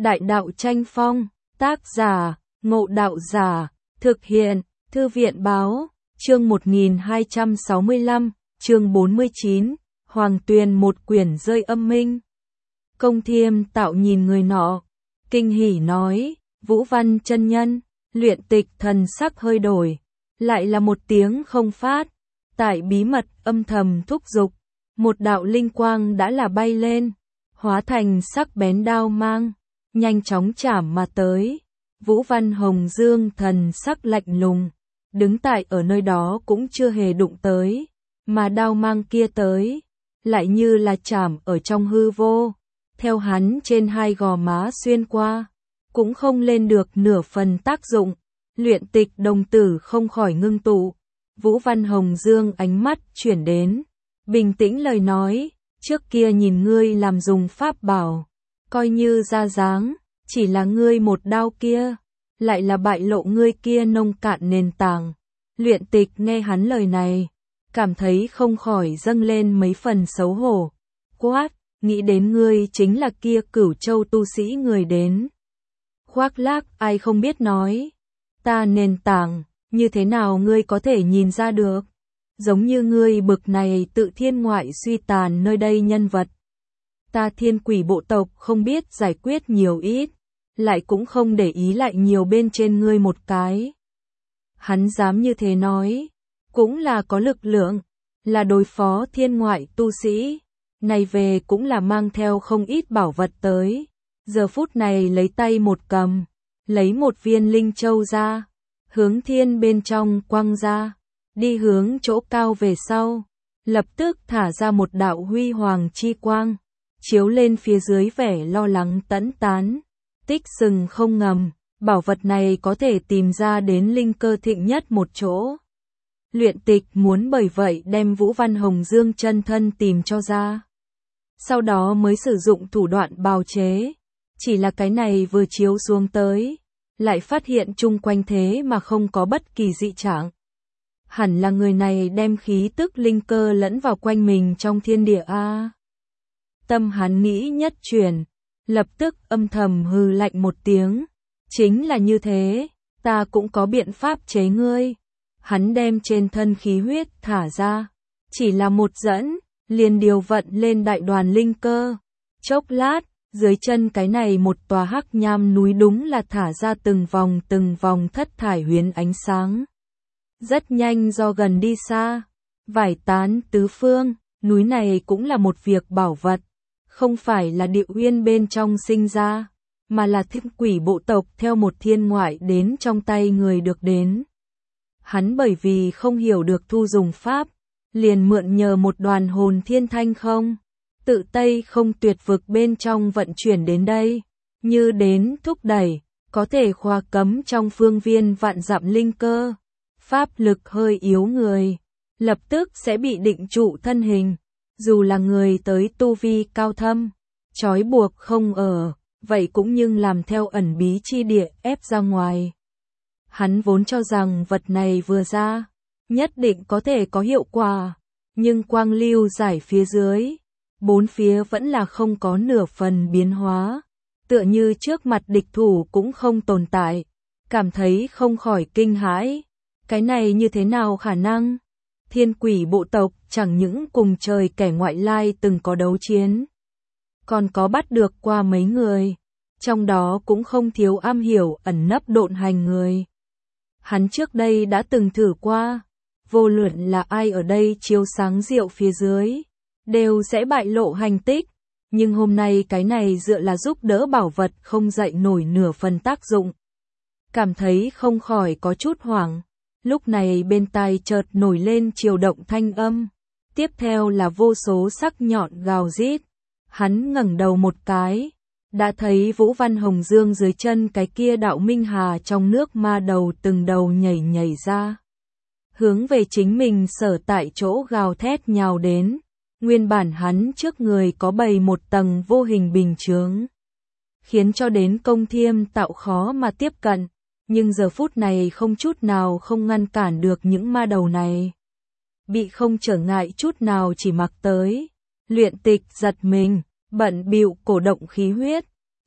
Đại đạo tranh phong, tác giả, Ngộ Đạo Giả, thực hiện, Thư viện báo, chương 1265, chương 49, Hoàng Tuyền một quyển rơi âm minh. Công Thiêm Tạo nhìn người nọ, kinh hỉ nói, Vũ Văn chân nhân, Luyện Tịch thần sắc hơi đổi, lại là một tiếng không phát, tại bí mật âm thầm thúc giục, một đạo linh quang đã là bay lên, hóa thành sắc bén đao mang, nhanh chóng chảm mà tới. Vũ Văn Hồng Dương thần sắc lạnh lùng, đứng tại ở nơi đó cũng chưa hề đụng tới, mà đao mang kia tới, lại như là chảm ở trong hư vô, theo hắn trên hai gò má xuyên qua, cũng không lên được nửa phần tác dụng. Luyện Tịch đồng tử không khỏi ngưng tụ, Vũ Văn Hồng Dương ánh mắt chuyển đến, bình tĩnh lời nói, trước kia nhìn ngươi làm dùng pháp bảo, coi như ra dáng, chỉ là ngươi một đao kia, lại là bại lộ ngươi kia nông cạn nền tảng. Luyện Tịch nghe hắn lời này, cảm thấy không khỏi dâng lên mấy phần xấu hổ, quát, nghĩ đến ngươi chính là kia Cửu Châu tu sĩ người đến. Khoác lác, ai không biết nói, ta nền tảng, như thế nào ngươi có thể nhìn ra được, giống như ngươi bực này tự thiên ngoại suy tàn nơi đây nhân vật. Ta Thiên Quỷ bộ tộc không biết giải quyết nhiều ít, lại cũng không để ý lại nhiều bên trên ngươi một cái. Hắn dám như thế nói, cũng là có lực lượng, là đối phó thiên ngoại tu sĩ, này về cũng là mang theo không ít bảo vật tới. Giờ phút này lấy tay một cầm, lấy một viên linh châu ra, hướng thiên bên trong quăng ra, đi hướng chỗ cao về sau, lập tức thả ra một đạo huy hoàng chi quang, chiếu lên phía dưới vẻ lo lắng tẫn tán, tích sừng không ngầm, bảo vật này có thể tìm ra đến linh cơ thịnh nhất một chỗ. Luyện Tịch muốn bởi vậy đem Vũ Văn Hồng Dương chân thân tìm cho ra, sau đó mới sử dụng thủ đoạn bào chế. Chỉ là cái này vừa chiếu xuống tới, lại phát hiện chung quanh thế mà không có bất kỳ dị trạng. Hẳn là người này đem khí tức linh cơ lẫn vào quanh mình trong thiên địa a. Tâm hắn nghĩ nhất chuyển, lập tức âm thầm hừ lạnh một tiếng, chính là như thế, ta cũng có biện pháp chế ngươi. Hắn đem trên thân khí huyết thả ra, chỉ là một dẫn, liền điều vận lên đại đoàn linh cơ. Chốc lát, dưới chân cái này một tòa hắc nham núi đúng là thả ra từng vòng thất thải huyền ánh sáng. Rất nhanh do gần đi xa, vải tán tứ phương, núi này cũng là một việc bảo vật, không phải là địa uyên bên trong sinh ra, mà là Thiên Quỷ bộ tộc theo một thiên ngoại đến trong tay người được đến. Hắn bởi vì không hiểu được thu dùng pháp, liền mượn nhờ một đoàn hồn thiên thanh không, tự Tây không tuyệt vực bên trong vận chuyển đến đây, như đến thúc đẩy, có thể khóa cấm trong phương viên vạn dặm linh cơ. Pháp lực hơi yếu người, lập tức sẽ bị định trụ thân hình, dù là người tới tu vi cao thâm, trói buộc không ở, vậy cũng nhưng làm theo ẩn bí chi địa ép ra ngoài. Hắn vốn cho rằng vật này vừa ra, nhất định có thể có hiệu quả, nhưng quang lưu giải phía dưới, bốn phía vẫn là không có nửa phần biến hóa, tựa như trước mặt địch thủ cũng không tồn tại, cảm thấy không khỏi kinh hãi. Cái này như thế nào khả năng? Thiên Quỷ bộ tộc chẳng những cùng trời kẻ ngoại lai từng có đấu chiến, còn có bắt được qua mấy người, trong đó cũng không thiếu am hiểu ẩn nấp độn hành người. Hắn trước đây đã từng thử qua, vô luận là ai ở đây chiếu sáng rượu phía dưới, đều sẽ bại lộ hành tích, nhưng hôm nay cái này dựa là giúp đỡ bảo vật không dậy nổi nửa phần tác dụng. Cảm thấy không khỏi có chút hoảng, lúc này bên tai chợt nổi lên chiều động thanh âm, tiếp theo là vô số sắc nhọn gào rít. Hắn ngẩng đầu một cái, đã thấy Vũ Văn Hồng Dương dưới chân cái kia đạo minh hà trong nước ma đầu từng đầu nhảy ra, hướng về chính mình sở tại chỗ gào thét nhào đến. Nguyên bản hắn trước người có bày một tầng vô hình bình chướng, khiến cho đến Công Thiêm Tạo khó mà tiếp cận, nhưng giờ phút này không chút nào không ngăn cản được những ma đầu này. Bị không trở ngại chút nào chỉ mặc tới, Luyện Tịch giật mình, bận bịu cổ động khí huyết,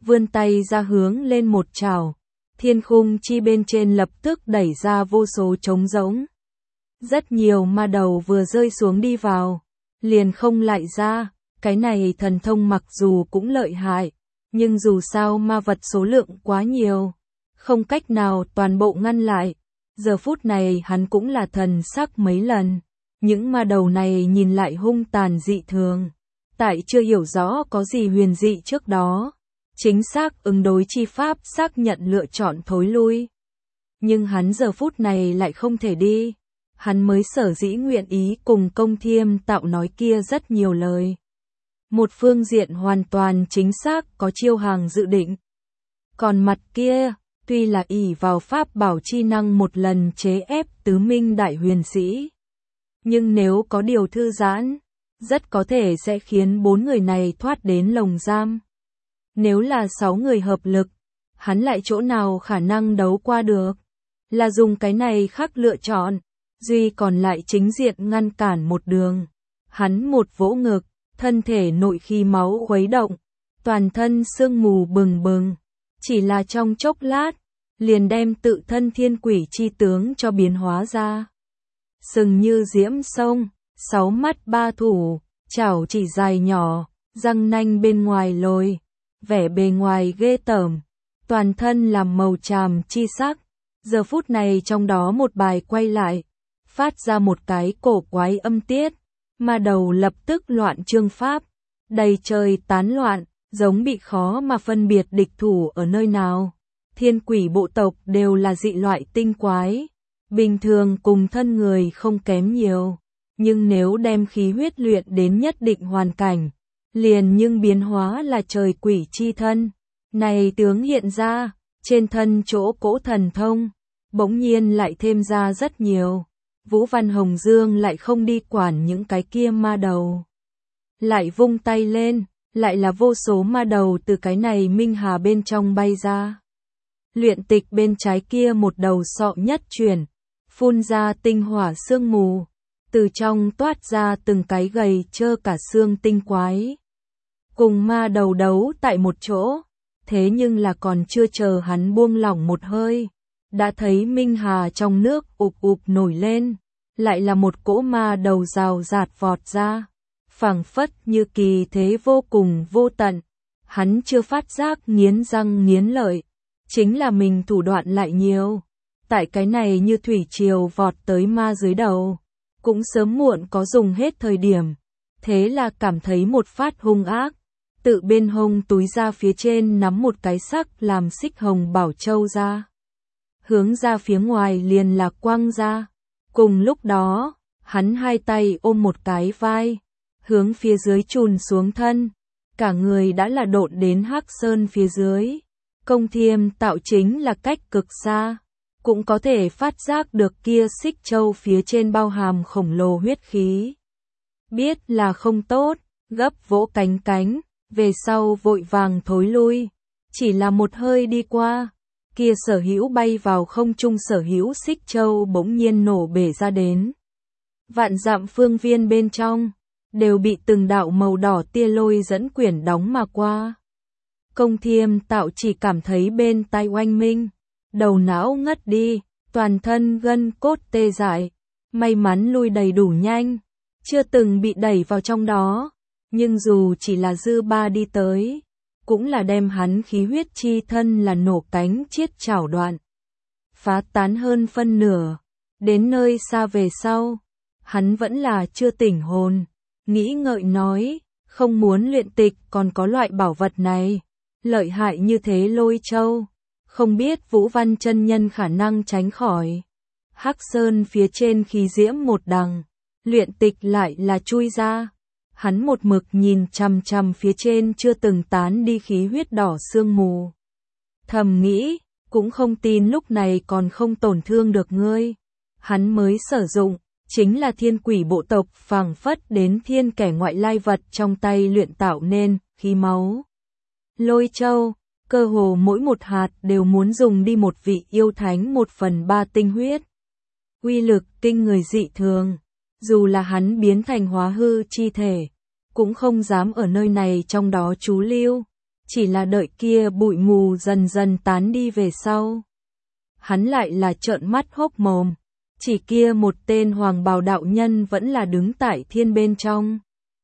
vươn tay ra hướng lên một chảo. Thiên khung chi bên trên lập tức đẩy ra vô số trống rỗng. Rất nhiều ma đầu vừa rơi xuống đi vào, liền không lại ra. Cái này thần thông mặc dù cũng lợi hại, nhưng dù sao ma vật số lượng quá nhiều, không cách nào toàn bộ ngăn lại. Giờ phút này hắn cũng là thần sắc mấy lần. Những ma đầu này nhìn lại hung tàn dị thường. Tại chưa hiểu rõ có gì huyền dị trước đó, chính xác ứng đối chi pháp xác nhận lựa chọn thối lui. Nhưng hắn giờ phút này lại không thể đi. Hắn mới sở dĩ nguyện ý cùng Công Thiêm Tạo nói kia rất nhiều lời. Một phương diện hoàn toàn chính xác có chiêu hàng dự định. Còn mặt kia, tuy là ỷ vào pháp bảo chi năng một lần chế ép tứ minh đại huyền sĩ. Nhưng nếu có điều thư giãn, rất có thể sẽ khiến 4 người này thoát đến lồng giam. Nếu là 6 người hợp lực, hắn lại chỗ nào khả năng đấu qua được. Là dùng cái này khác lựa chọn, duy còn lại chính diện ngăn cản một đường. Hắn một vỗ ngực, thân thể nội khí máu khuấy động, toàn thân sương mù bừng bừng. Chỉ là trong chốc lát, liền đem tự thân thiên quỷ chi tướng cho biến hóa ra. Sừng như diễm sông, 6 mắt 3 thủ, chảo chỉ dài nhỏ, răng nanh bên ngoài lồi, vẻ bề ngoài ghê tởm, toàn thân làm màu tràm chi sắc. Giờ phút này trong đó một bài quay lại, phát ra một cái cổ quái âm tiết, ma đầu lập tức loạn chương pháp, đầy trời tán loạn, giống bị khó mà phân biệt địch thủ ở nơi nào. Thiên quỷ bộ tộc đều là dị loại tinh quái, bình thường cùng thân người không kém nhiều, nhưng nếu đem khí huyết luyện đến nhất định hoàn cảnh, liền nhưng biến hóa là trời quỷ chi thân. Này tướng hiện ra, trên thân chỗ cỗ thần thông, bỗng nhiên lại thêm ra rất nhiều. Vũ Văn Hồng Dương lại không đi quản những cái kia ma đầu. Lại vung tay lên, lại là vô số ma đầu từ cái này minh hà bên trong bay ra. Luyện tịch bên trái kia một đầu sọ nhất chuyển, phun ra tinh hỏa sương mù, từ trong toát ra từng cái gầy trơ cả xương tinh quái. Cùng ma đầu đấu tại một chỗ, thế nhưng là còn chưa chờ hắn buông lỏng một hơi, đã thấy minh hà trong nước ụp ụp nổi lên, lại là một cỗ ma đầu rào rạt vọt ra, phảng phất như kỳ thế vô cùng vô tận. Hắn chưa phát giác nghiến răng nghiến lợi, chính là mình thủ đoạn lại nhiều. Tại cái này như thủy triều vọt tới ma dưới đầu, cũng sớm muộn có dùng hết thời điểm. Thế là cảm thấy một phát hung ác, tự bên hông túi ra phía trên nắm một cái sắc làm xích hồng bảo châu ra. Hướng ra phía ngoài liền là quăng ra. Cùng lúc đó, hắn hai tay ôm một cái vai, hướng phía dưới chùn xuống thân. Cả người đã là độn đến Hắc Sơn phía dưới. Công Thiêm Tạo chính là cách cực xa, cũng có thể phát giác được kia xích châu phía trên bao hàm khổng lồ huyết khí. Biết là không tốt, gấp vỗ cánh cánh, về sau vội vàng thối lui. Chỉ là một hơi đi qua, kia sở hữu bay vào không trung sở hữu xích châu bỗng nhiên nổ bể ra đến. Vạn dặm phương viên bên trong, đều bị từng đạo màu đỏ tia lôi dẫn quyển đóng mà qua. Công Thiêm Tạo chỉ cảm thấy bên tai oanh minh, đầu não ngất đi, toàn thân gân cốt tê dại, may mắn lui đầy đủ nhanh, chưa từng bị đẩy vào trong đó, nhưng dù chỉ là dư ba đi tới, cũng là đem hắn khí huyết chi thân là nổ cánh chiết chảo đoạn, phá tán hơn phân nửa. Đến nơi xa về sau, hắn vẫn là chưa tỉnh hồn, nghĩ ngợi nói, không muốn luyện tịch còn có loại bảo vật này, lợi hại như thế lôi châu, không biết Vũ Văn chân nhân khả năng tránh khỏi. Hắc Sơn phía trên khí diễm một đằng, luyện tịch lại là chui ra. Hắn một mực nhìn chằm chằm phía trên chưa từng tán đi khí huyết đỏ sương mù. Thầm nghĩ, cũng không tin lúc này còn không tổn thương được ngươi. Hắn mới sử dụng, chính là thiên quỷ bộ tộc phảng phất đến thiên kẻ ngoại lai vật trong tay luyện tạo nên, khí máu. Lôi châu, cơ hồ mỗi một hạt đều muốn dùng đi một vị yêu thánh 1/3 tinh huyết. Uy lực kinh người dị thường, dù là hắn biến thành hóa hư chi thể, cũng không dám ở nơi này trong đó trú lưu. chỉ là đợi kia bụi mù dần dần tán đi về sau. Hắn lại là trợn mắt hốc mồm, chỉ kia một tên hoàng bào đạo nhân vẫn là đứng tại thiên bên trong.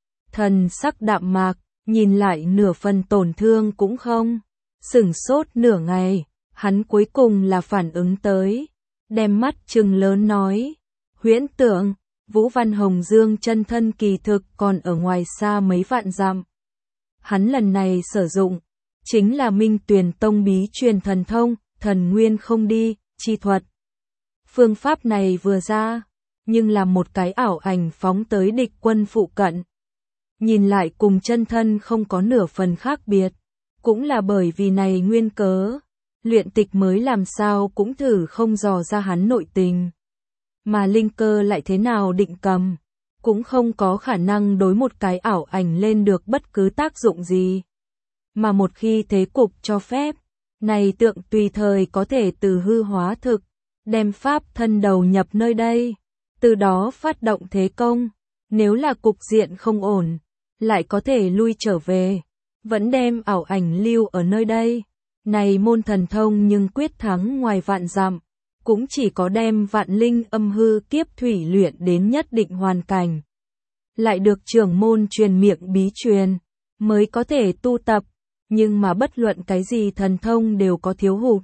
Thần sắc đạm mạc, nhìn lại nửa phần tổn thương cũng không. Sửng sốt nửa ngày, hắn cuối cùng là phản ứng tới, đem mắt trừng lớn nói, huyễn tượng, Vũ Văn Hồng Dương chân thân kỳ thực còn ở ngoài xa mấy vạn dặm. Hắn lần này sử dụng, chính là Minh Tuyền Tông bí truyền thần thông, thần nguyên không đi, chi thuật. Phương pháp này vừa ra, nhưng là một cái ảo ảnh phóng tới địch quân phụ cận. Nhìn lại cùng chân thân không có nửa phần khác biệt, cũng là bởi vì này nguyên cớ, Luyện Tịch mới làm sao cũng thử không dò ra hắn nội tình. Mà linh cơ lại thế nào định cầm, cũng không có khả năng đối một cái ảo ảnh lên được bất cứ tác dụng gì. Mà một khi thế cục cho phép, này tượng tùy thời có thể từ hư hóa thực, đem pháp thân đầu nhập nơi đây, từ đó phát động thế công, nếu là cục diện không ổn, lại có thể lui trở về, vẫn đem ảo ảnh lưu ở nơi đây. Này môn thần thông nhưng quyết thắng ngoài vạn dặm, cũng chỉ có đem vạn linh âm hư kiếp thủy luyện đến nhất định hoàn cảnh, lại được trưởng môn truyền miệng bí truyền, mới có thể tu tập, nhưng mà bất luận cái gì thần thông đều có thiếu hụt.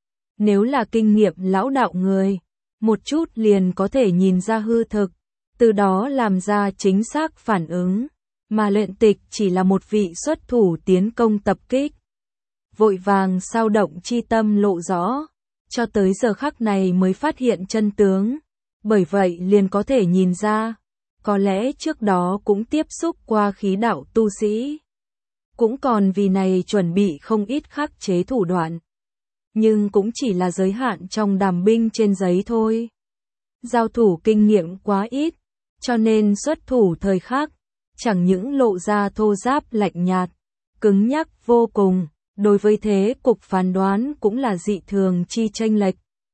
Nếu là kinh nghiệm lão đạo người, một chút liền có thể nhìn ra hư thực, từ đó làm ra chính xác phản ứng, mà Luyện Tịch chỉ là một vị xuất thủ tiến công tập kích. Vội vàng sao động chi tâm lộ rõ, cho tới giờ khắc này mới phát hiện chân tướng, bởi vậy liền có thể nhìn ra, có lẽ trước đó cũng tiếp xúc qua khí đạo tu sĩ, cũng còn vì này chuẩn bị không ít khắc chế thủ đoạn, nhưng cũng chỉ là giới hạn trong đàm binh trên giấy thôi. Giao thủ kinh nghiệm quá ít, cho nên xuất thủ thời khắc, chẳng những lộ ra thô giáp lạnh nhạt, cứng nhắc vô cùng, đối với thế cục phán đoán cũng là dị thường chi chênh lệch.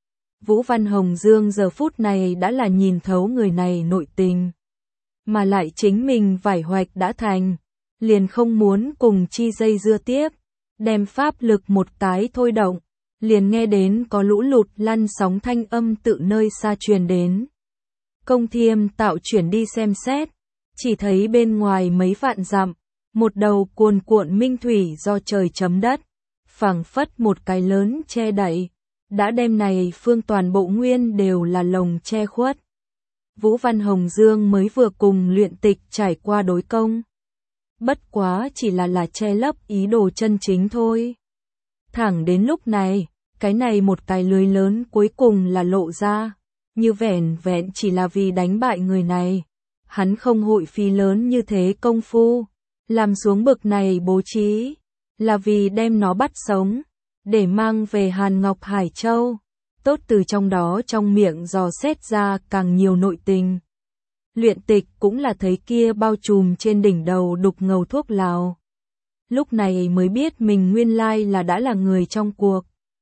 Vũ Văn Hồng Dương giờ phút này đã là nhìn thấu người này nội tình, mà lại chính mình vải hoạch đã thành, liền không muốn cùng chi dây dưa tiếp, đem pháp lực một cái thôi động, liền nghe đến có lũ lụt lăn sóng thanh âm tự nơi xa truyền đến. Công Thiêm Tạo chuyển đi xem xét, chỉ thấy bên ngoài mấy vạn dặm, một đầu cuồn cuộn minh thủy do trời chấm đất, phảng phất một cái lớn che đậy, đã đem này phương toàn bộ nguyên đều là lồng che khuất. Vũ Văn Hồng Dương mới vừa cùng Luyện Tịch trải qua đối công, bất quá chỉ là che lấp ý đồ chân chính thôi. Thẳng đến lúc này, cái này một cái lưới lớn cuối cùng là lộ ra, như vẻn vẹn chỉ là vì đánh bại người này, hắn không hội phí lớn như thế công phu, làm xuống bực này bố trí, là vì đem nó bắt sống, để mang về Hàn Ngọc Hải Châu, tốt từ trong đó trong miệng dò xét ra càng nhiều nội tình. Luyện Tịch cũng là thấy kia bao trùm trên đỉnh đầu đục ngầu thuốc lào. Lúc này mới biết mình nguyên lai là đã là người trong cuộc.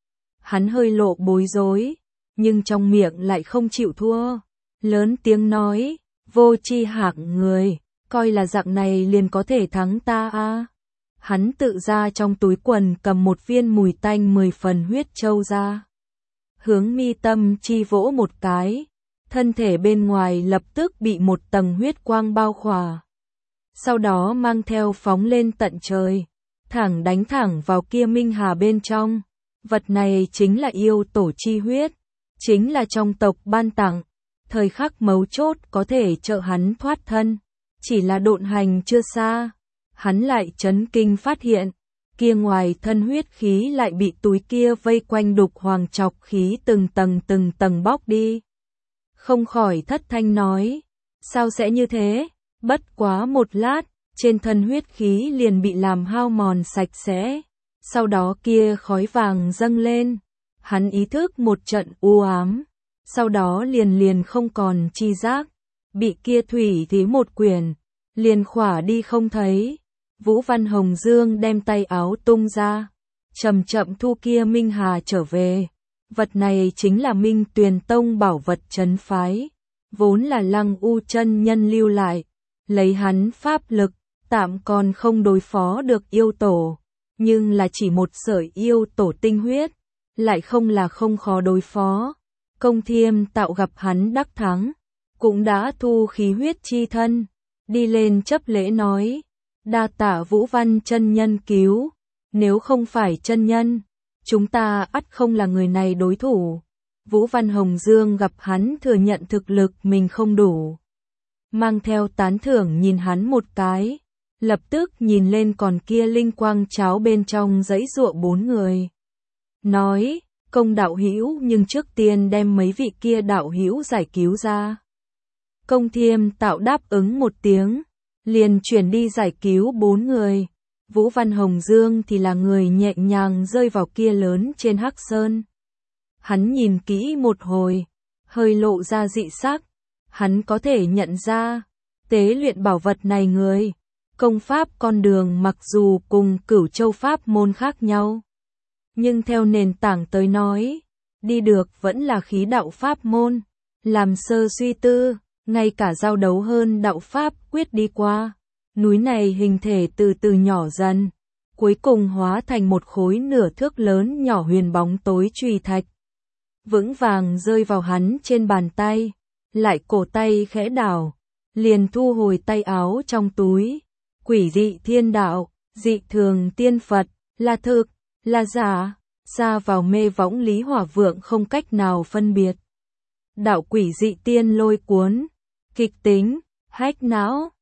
Hắn hơi lộ bối rối, nhưng trong miệng lại không chịu thua, lớn tiếng nói, vô tri hạng người, coi là dạng này liền có thể thắng ta a. Hắn tự ra trong túi quần cầm một viên mùi tanh 10 phần huyết châu ra, hướng mi tâm chi vỗ một cái, thân thể bên ngoài lập tức bị một tầng huyết quang bao khỏa. Sau đó mang theo phóng lên tận trời, thẳng đánh thẳng vào kia minh hà bên trong. Vật này chính là yêu tổ chi huyết, chính là trong tộc ban tặng, thời khắc mấu chốt có thể trợ hắn thoát thân. Chỉ là độn hành chưa xa, hắn lại chấn kinh phát hiện, kia ngoài thân huyết khí lại bị túi kia vây quanh đục hoàng chọc khí từng tầng bóc đi. Không khỏi thất thanh nói, sao sẽ như thế? Bất quá một lát, trên thân huyết khí liền bị làm hao mòn sạch sẽ. Sau đó kia khói vàng dâng lên, hắn ý thức một trận u ám, sau đó liền không còn chi giác, bị kia thủy thí một quyển, liền khỏa đi không thấy. Vũ Văn Hồng Dương đem tay áo tung ra, chậm chậm thu kia minh hà trở về. Vật này chính là Minh Tuyền Tông bảo vật trấn phái, vốn là Lăng U chân nhân lưu lại, lấy hắn pháp lực, tạm còn không đối phó được yêu tổ. nhưng là chỉ một sợi yêu tổ tinh huyết, lại không khó đối phó. Công Thiêm Tạo gặp hắn đắc thắng, cũng đã thu khí huyết chi thân, đi lên chấp lễ nói, đa tạ Vũ Văn chân nhân cứu, nếu không phải chân nhân, chúng ta ắt không là người này đối thủ. Vũ Văn Hồng Dương gặp hắn thừa nhận thực lực mình không đủ, mang theo tán thưởng nhìn hắn một cái, lập tức nhìn lên còn kia linh quang cháo bên trong dãy giụa 4 người. Nói, Công đạo hữu, nhưng trước tiên đem mấy vị kia đạo hữu giải cứu ra. Công Thiêm Tạo đáp ứng một tiếng, liền chuyển đi giải cứu 4 người. Vũ Văn Hồng Dương thì là người nhẹ nhàng rơi vào kia lớn trên Hắc Sơn. Hắn nhìn kỹ một hồi, hơi lộ ra dị sắc, hắn có thể nhận ra, tế luyện bảo vật này người, công pháp con đường mặc dù cùng Cửu Châu pháp môn khác nhau, nhưng theo nền tảng tới nói, đi được vẫn là khí đạo pháp môn, làm sơ suy tư, ngay cả giao đấu hơn đạo pháp quyết đi qua, núi này hình thể từ từ nhỏ dần, cuối cùng hóa thành một khối nửa thước lớn nhỏ huyền bóng tối chùy thạch. Vững vàng rơi vào hắn trên bàn tay, lại cổ tay khẽ đảo, liền thu hồi tay áo trong túi. Quỷ dị thiên đạo, dị thường tiên Phật, là thực, là giả, xa vào mê võng Lý Hỏa Vượng không cách nào phân biệt. Đạo quỷ dị tiên lôi cuốn, kịch tính, hách não,